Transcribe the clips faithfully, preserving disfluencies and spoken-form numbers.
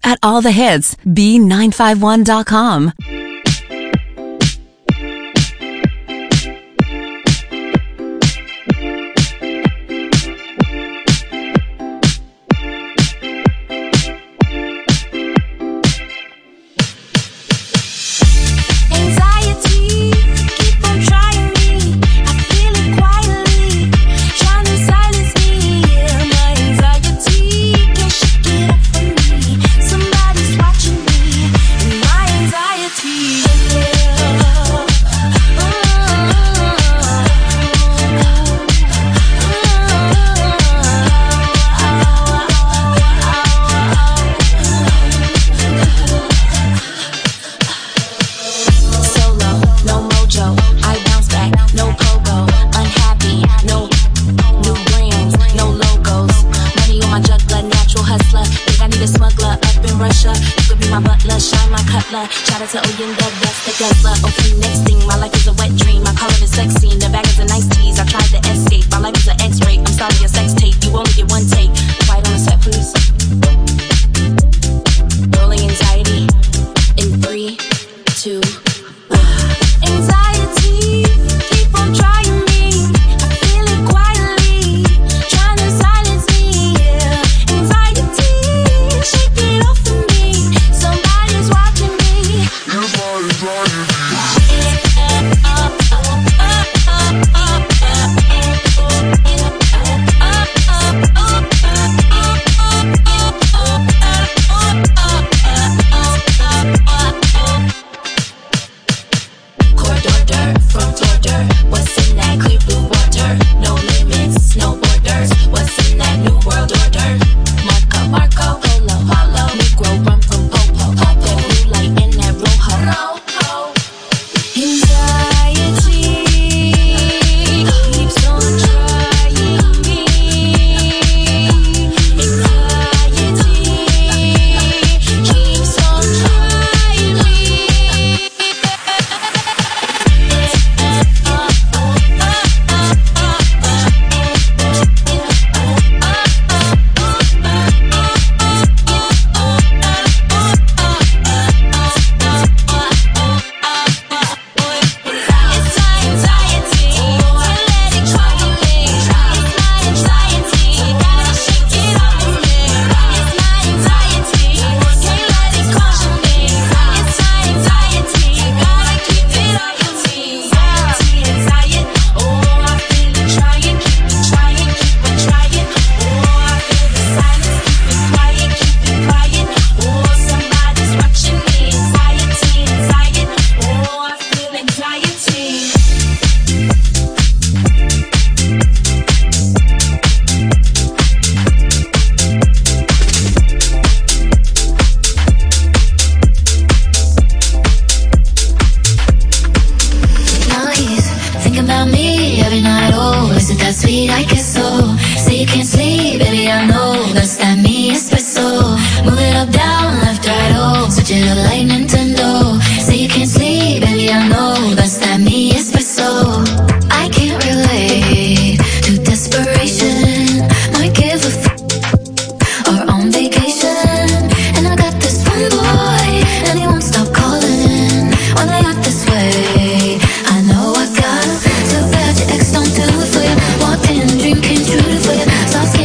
at all the hits B nine five one dot com. Shout out to Oyinda, that's the guzzler. Okay, next thing, my life is a wet dream. I call it a sex scene, the bag is a nice tease. I tried to escape, my life is an X-ray. I'm sorry, a sex tape, you only get one take. Quiet on the set, please. Rolling anxiety in three, two, one. Anxiety, keep on trying me. I feel it quietly, trying to silence me, yeah. Anxiety, shake it off of me. Somebody's watching me. Everybody's watching me.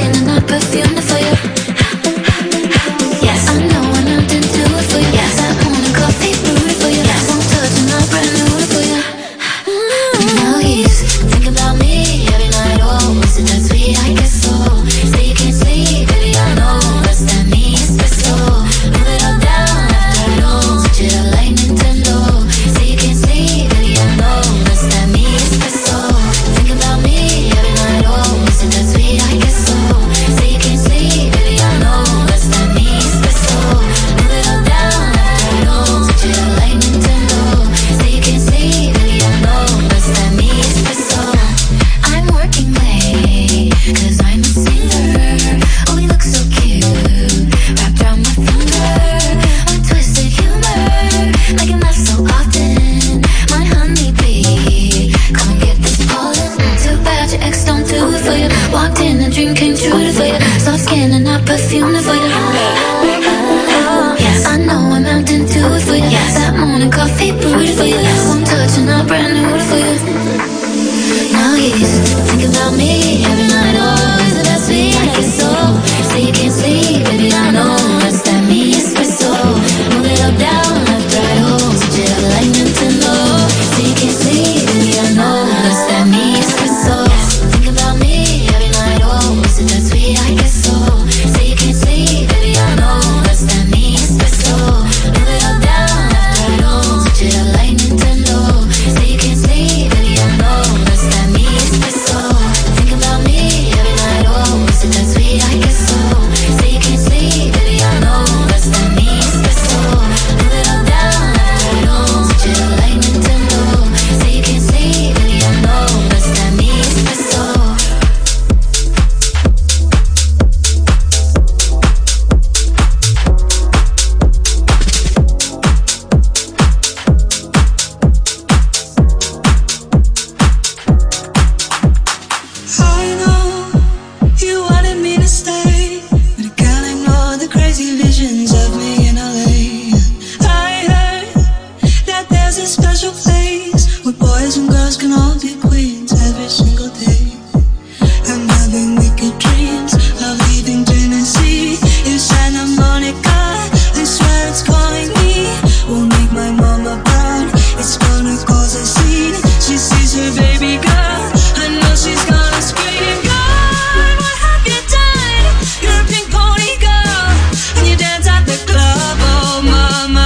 Yes, I know I'm not into it for you. Yes, I morning coffee brewed for you. One touch and I'm brand new for you. Now he's thinking about me every night. Oh, is it that sweet? I guess so. Say you can't sleep, baby, I know. That's that me espresso. Move it up, down, left, right, oh. Switch it up like Nintendo. Say you can't sleep, baby, I know. That's that me espresso. Think about me every night. Oh, is it that sweet? I guess so. Say you can't sleep, baby, I know. That's that me espresso. Move it up, down, left, right, oh. Switch it up like Nintendo. Say you can't sleep, baby, I know. That's that me espresso. Think about me every night. Oh, is it that sweet? I guess so. Say you can't sleep, baby, I know. That's that me espresso. Move it up, down, left, right, oh. Switch it up like Nintendo. Say you can't sleep, baby, I know. That's that me espresso. I know you wanted me to stay, but I can't ignore the crazy visions of me in L A. I heard that there's a special place where boys and girls can all be queens every single day. I'm having wicked dreams of leaving Tennessee in Santa Monica. I swear it's calling me. Won't make my mama proud. It's gonna cause a scene. She sees her baby girl. I know she's gonna scream. God, what have you done? You're a pink pony girl, and you dance at the club. Oh, mama,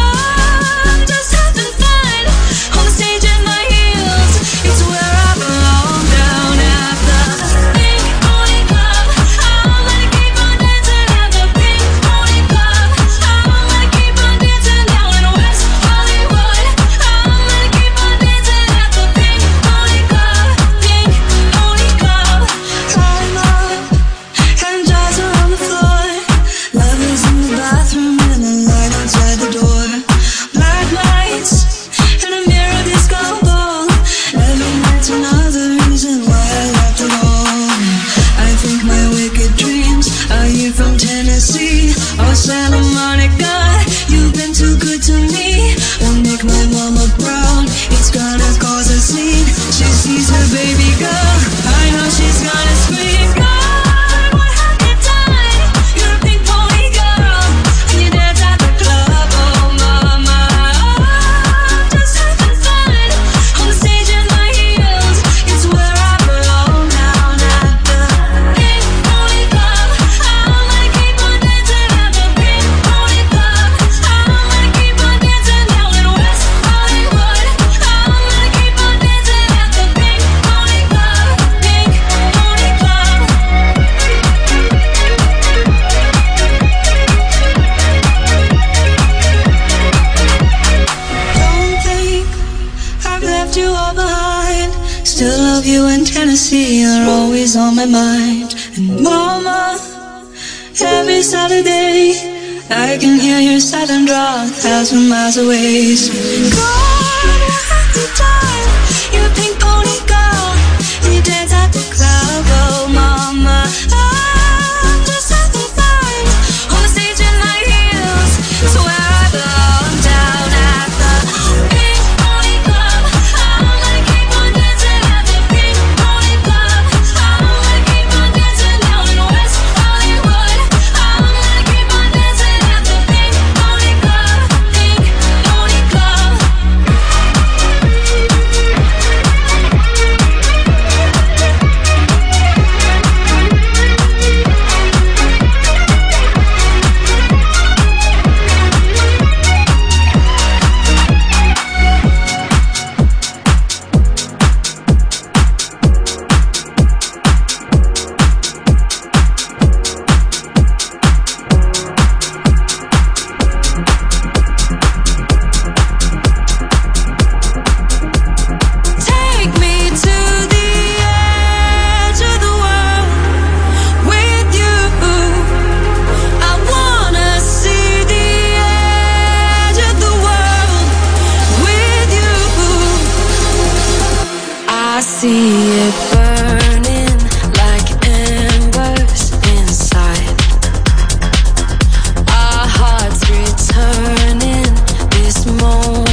I'm just having fun on the stage in my heels. It's where I belong, down at the pink pony club. I wanna keep on dancing at the pink pony club. I wanna keep on dancing down in West Hollywood. I wanna keep on dancing at the pink pony club. Pink pony club. I'm up and jars are on the floor. Love is in the bathroom and the light outside the door. Black lights and a mirror disco ball. Every night's another reason why I left it all. I think my wicked dreams are you from Tennessee or Santa Monica. You've been too good to me. Won't make my mama proud. It's gonna cause a scene. She sees her baby girl. I know she's gonna scream. God, what have you done? You're a pink pony girl, and you dance at the club. Oh, mama, I'm just having fun on the stage in my heels. It's where I belong, down at the pink pony club. I wanna keep on dancing at the pink pony club. I wanna keep on dancing down in West Hollywood. I wanna keep on dancing at the pink pony club. Pink pony club. Don't think I've left you all behind. Still love you in Tennessee, you're always on my mind. And mama, every Saturday I can hear your southern drawl a thousand miles away. So God, what have you done? You're a pink pony girl, and you dance at the club. Oh, mama, I'm just having fun on the stage in my heels. It's where I belong, down at the pink pony club. I wanna keep on dancing at the pink pony club. I wanna keep on dancing down in West Hollywood. I wanna keep on dancing at the pink pony club. Pink pony club. Take me to the edge of the world with you. I wanna see the edge of the world with you. I see it burning like embers inside. Our hearts returning this moment.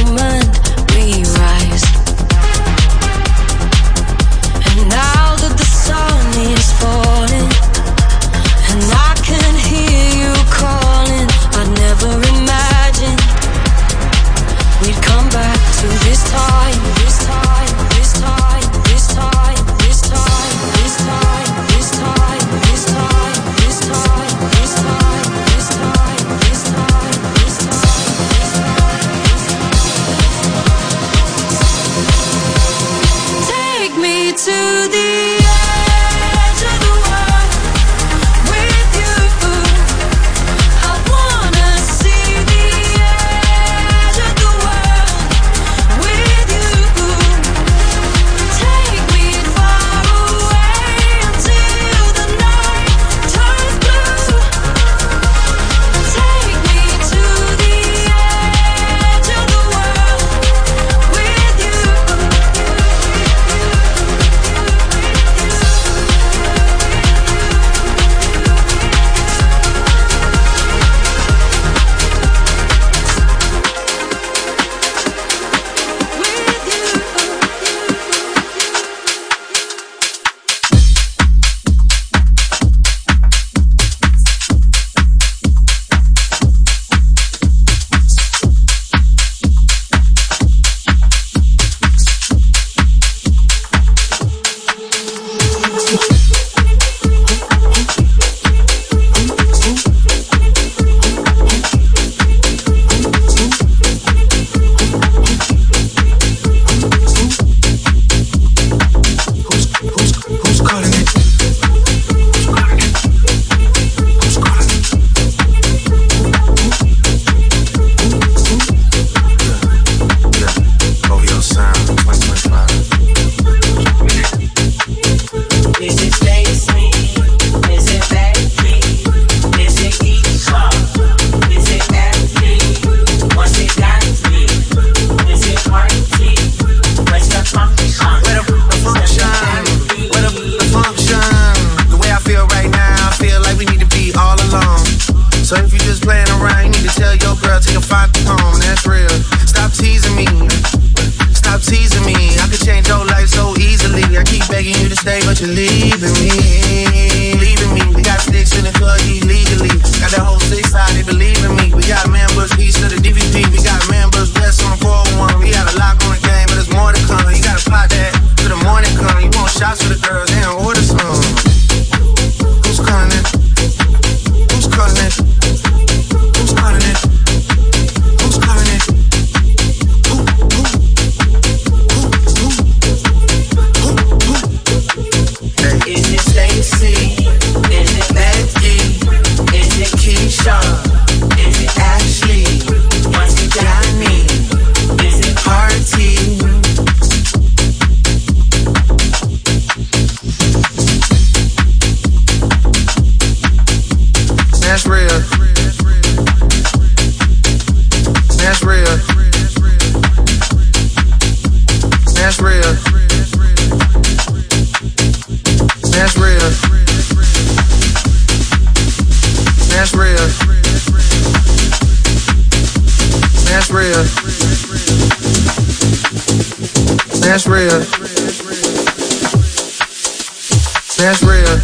real. That's real. That's real.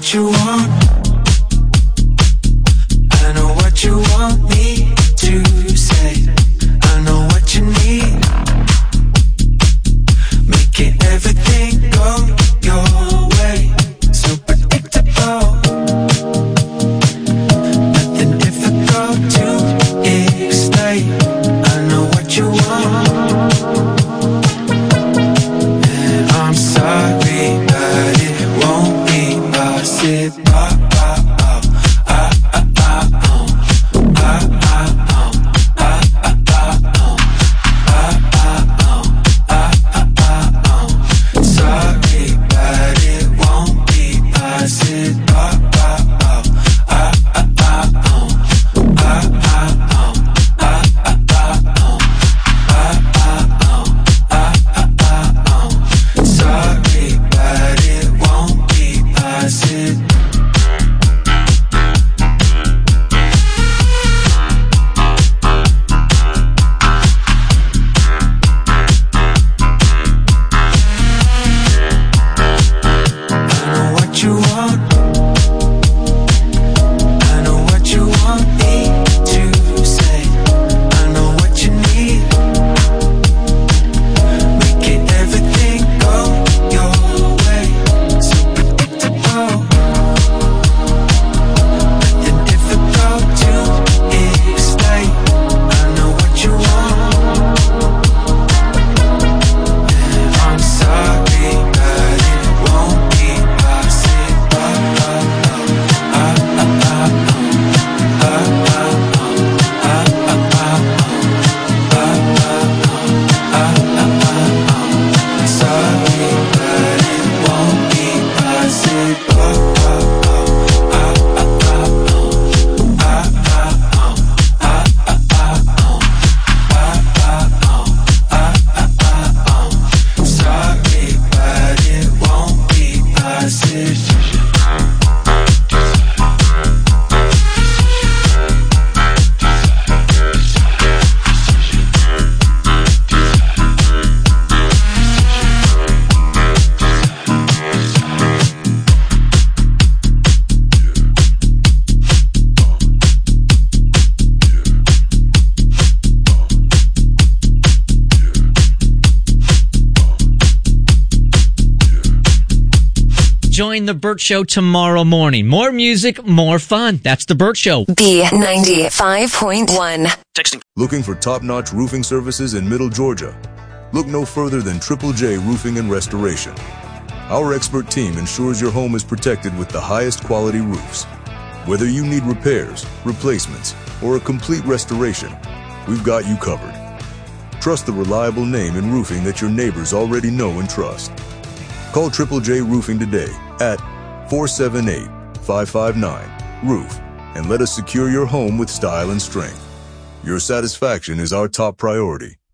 what you want. I know what you want me to say. I know what you need. Making everything go your way. So predictable. Nothing difficult to explain. I know what you want. And I'm sorry, but it won't be possible. Join The Burt Show tomorrow morning. More music, more fun. That's The Burt Show. B ninety-five point one. Texting. Looking for top-notch roofing services in Middle Georgia? Look no further than Triple J Roofing and Restoration. Our expert team ensures your home is protected with the highest quality roofs. Whether you need repairs, replacements, or a complete restoration, we've got you covered. Trust the reliable name in roofing that your neighbors already know and trust. Call Triple J Roofing today at four seven eight, five five nine, roof and let us secure your home with style and strength. Your satisfaction is our top priority.